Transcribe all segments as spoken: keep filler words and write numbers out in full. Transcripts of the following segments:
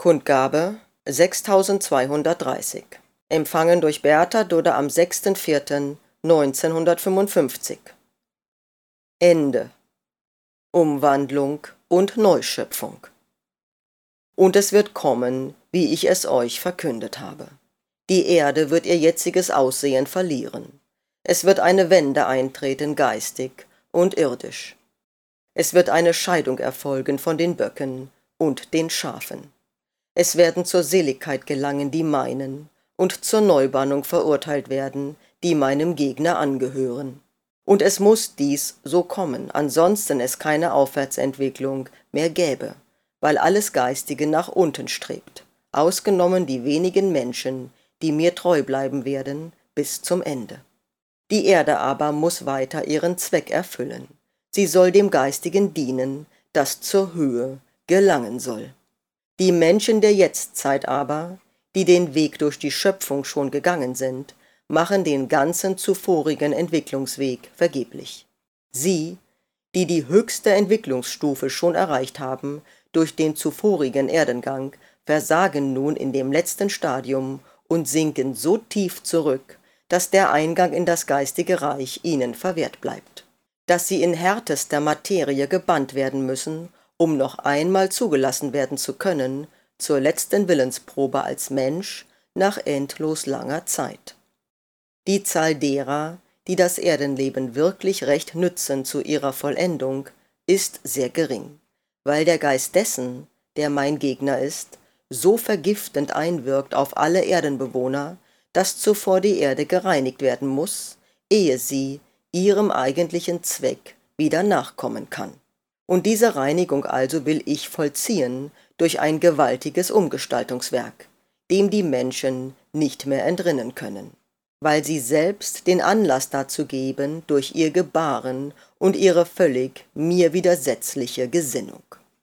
Kundgabe sechstausendzweihundertdreißig. Empfangen durch Beata Dudde am sechster vierter neunzehnhundertfünfundfünfzig. Ende. Umwandlung und Neuschöpfung. Und es wird kommen, wie ich es euch verkündet habe. Die Erde wird ihr jetziges Aussehen verlieren. Es wird eine Wende eintreten, geistig und irdisch. Es wird eine Scheidung erfolgen von den Böcken und den Schafen. Es werden zur Seligkeit gelangen, die meinen, und zur Neubannung verurteilt werden, die meinem Gegner angehören. Und es muss dies so kommen, ansonsten es keine Aufwärtsentwicklung mehr gäbe, weil alles Geistige nach unten strebt, ausgenommen die wenigen Menschen, die mir treu bleiben werden bis zum Ende. Die Erde aber muss weiter ihren Zweck erfüllen. Sie soll dem Geistigen dienen, das zur Höhe gelangen soll. Die Menschen der Jetztzeit aber, die den Weg durch die Schöpfung schon gegangen sind, machen den ganzen zuvorigen Entwicklungsweg vergeblich. Sie, die die höchste Entwicklungsstufe schon erreicht haben durch den zuvorigen Erdengang, versagen nun in dem letzten Stadium und sinken so tief zurück, dass der Eingang in das geistige Reich ihnen verwehrt bleibt. Dass sie in härtester Materie gebannt werden müssen, um noch einmal zugelassen werden zu können, zur letzten Willensprobe als Mensch nach endlos langer Zeit. Die Zahl derer, die das Erdenleben wirklich recht nützen zu ihrer Vollendung, ist sehr gering, weil der Geist dessen, der mein Gegner ist, so vergiftend einwirkt auf alle Erdenbewohner, dass zuvor die Erde gereinigt werden muss, ehe sie ihrem eigentlichen Zweck wieder nachkommen kann. Und diese Reinigung also will ich vollziehen durch ein gewaltiges Umgestaltungswerk, dem die Menschen nicht mehr entrinnen können, weil sie selbst den Anlass dazu geben durch ihr Gebaren und ihre völlig mir widersetzliche Gesinnung.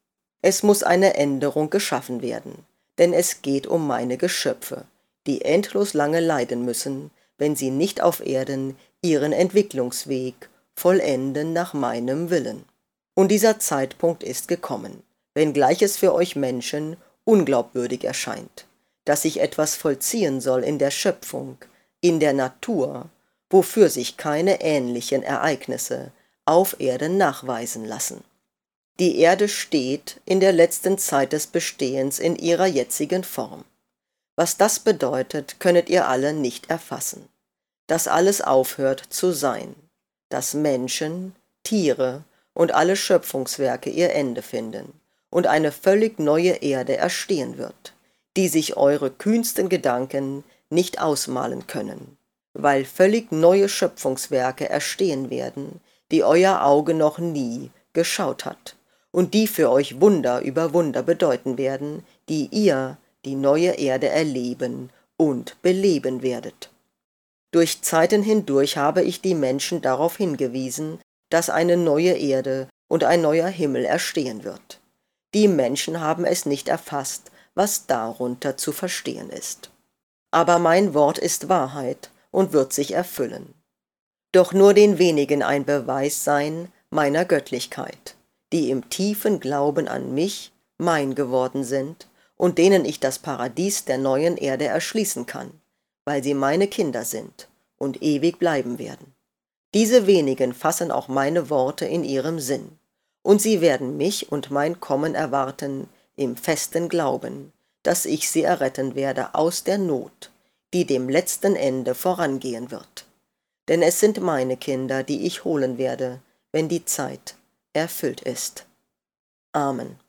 Es muss eine Änderung geschaffen werden, denn es geht um meine Geschöpfe, die endlos lange leiden müssen, wenn sie nicht auf Erden ihren Entwicklungsweg vollenden nach meinem Willen. Und dieser Zeitpunkt ist gekommen, wenngleich es für euch Menschen unglaubwürdig erscheint, dass ich etwas vollziehen soll in der Schöpfung, in der Natur, wofür sich keine ähnlichen Ereignisse auf Erden nachweisen lassen. Die Erde steht in der letzten Zeit des Bestehens in ihrer jetzigen Form. Was das bedeutet, könnet ihr alle nicht erfassen. Dass alles aufhört zu sein, dass Menschen, Tiere und alle Schöpfungswerke ihr Ende finden und eine völlig neue Erde erstehen wird, die sich eure kühnsten Gedanken nicht ausmalen können, weil völlig neue Schöpfungswerke erstehen werden, die euer Auge noch nie geschaut hat und die für euch Wunder über Wunder bedeuten werden, die ihr, die neue Erde, erleben und beleben werdet. Durch Zeiten hindurch habe ich die Menschen darauf hingewiesen, dass eine neue Erde und ein neuer Himmel erstehen wird. Die Menschen haben es nicht erfasst, was darunter zu verstehen ist. Aber mein Wort ist Wahrheit und wird sich erfüllen. Doch nur den wenigen ein Beweis sein meiner Göttlichkeit, die im tiefen Glauben an mich mein geworden sind und denen ich das Paradies der neuen Erde erschließen kann, weil sie meine Kinder sind und ewig bleiben werden. Diese wenigen fassen auch meine Worte in ihrem Sinn, und sie werden mich und mein Kommen erwarten im festen Glauben, dass ich sie erretten werde aus der Not, die dem letzten Ende vorangehen wird. Denn es sind meine Kinder, die ich holen werde, wenn die Zeit erfüllt ist. Amen.